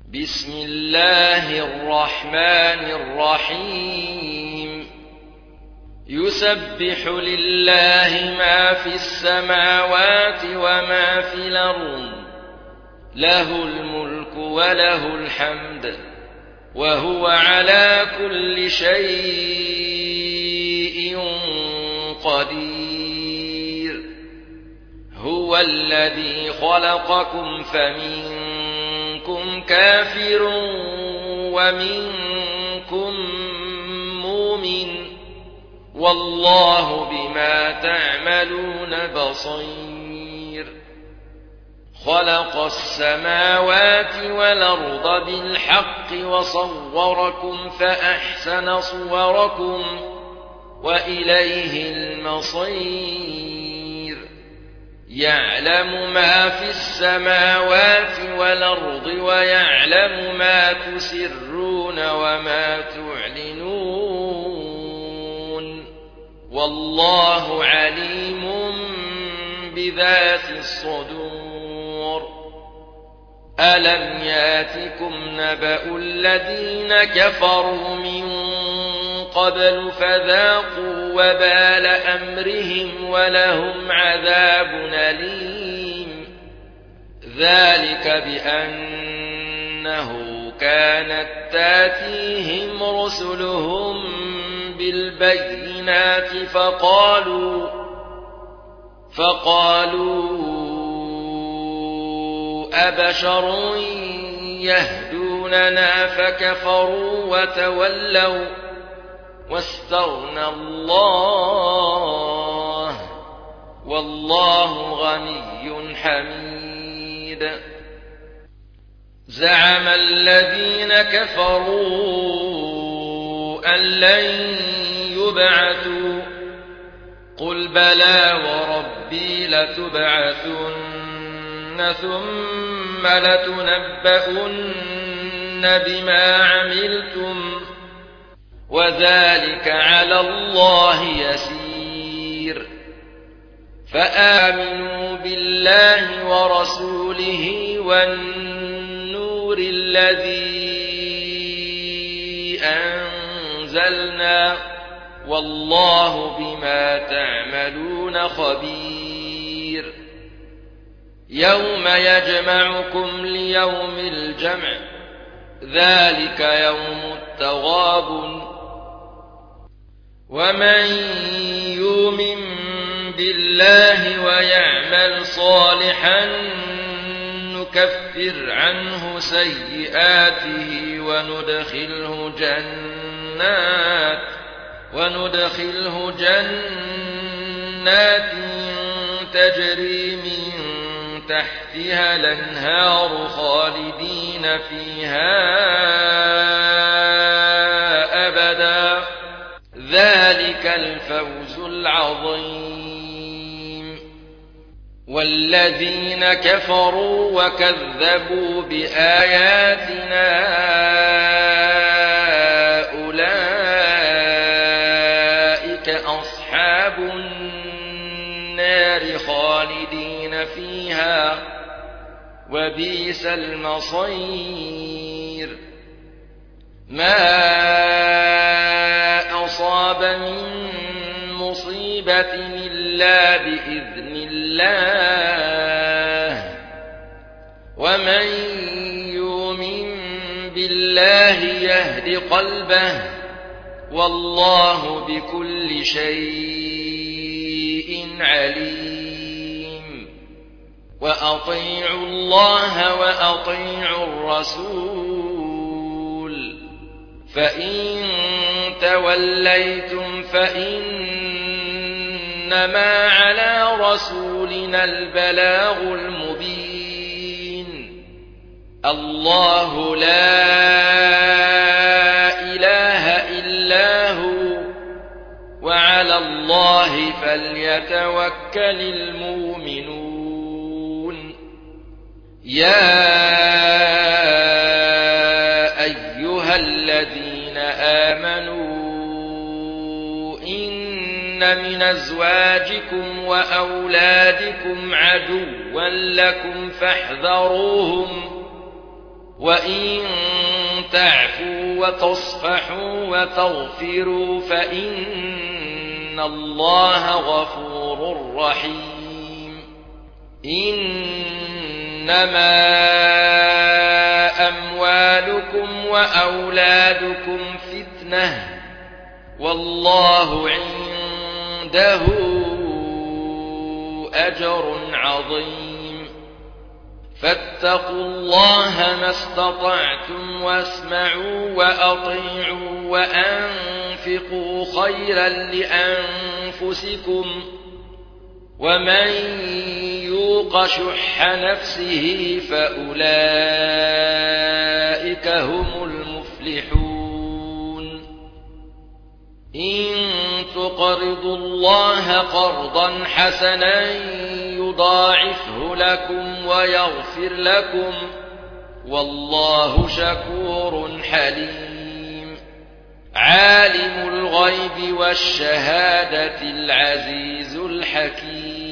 بسم الله الرحمن الرحيم يسبح لله ما في السماوات وما في الأرض له الملك وله الحمد وهو على كل شيء قدير هو الذي خلقكم فمنكم كافر ومنكم مؤمن والله بما تعملون بصير خلق السماوات والأرض بالحق وصوركم فأحسن صوركم وإليه المصير يعلم ما في السماوات والأرض ويعلم ما تسرون وما تعلنون والله عليم بذات الصدور ألم ياتكم نبأ الذين كفروا من قبل فذاقوا وبال أمرهم ولهم عذاب أليم ذلك بأنه كانت تاتيهم رسلهم بالبينات فقالوا أبشر يهدوننا فكفروا وتولوا واستغنى الله والله غني حميد زعم الذين كفروا أن لن يبعثوا قل بلى وربي لتبعثن ثم لتنبؤن بما عملتم وذلك على الله يسير فآمنوا بالله ورسوله والنور الذي أنزلنا والله بما تعملون خبير يوم يجمعكم ليوم الجمع ذلك يوم التغابن ومن يؤمن بالله ويعمل صالحا نكفر عنه سيئاته وندخله جنات تجري من تحتها الأنهار خالدين فيها أبدا ذلك الفوز العظيم والذين كفروا وكذبوا بآياتنا أولئك أصحاب النار خالدين فيها وبئس المصير ما أصاب من مصيبة إلا بإذن الله ومن يؤمن بالله يهد قلبه والله بكل شيء عليم وأطيعوا الله وأطيعوا الرسول فإن توليتم فإنما على رسولنا البلاغ المبين الله لا إله إلا هو وعلى الله فليتوكل المؤمنون يا أيها الذين آمنوا إن من أزواجكم وأولادكم عدوا لكم فاحذروهم وإن تعفوا وتصفحوا وتغفروا فإن الله غفور رحيم إنما أموالكم وأولادكم فتنة والله عنده أجر عظيم فاتقوا الله ما استطعتم واسمعوا وأطيعوا وأنفقوا خيرا لأنفسكم ومن يوق شح نفسه فأولئك هم المفلحون إن تقرضوا الله قرضا حسنا يضاعفه لكم ويغفر لكم والله شكور حليم عالم الغيب والشهادة العزيز الحكيم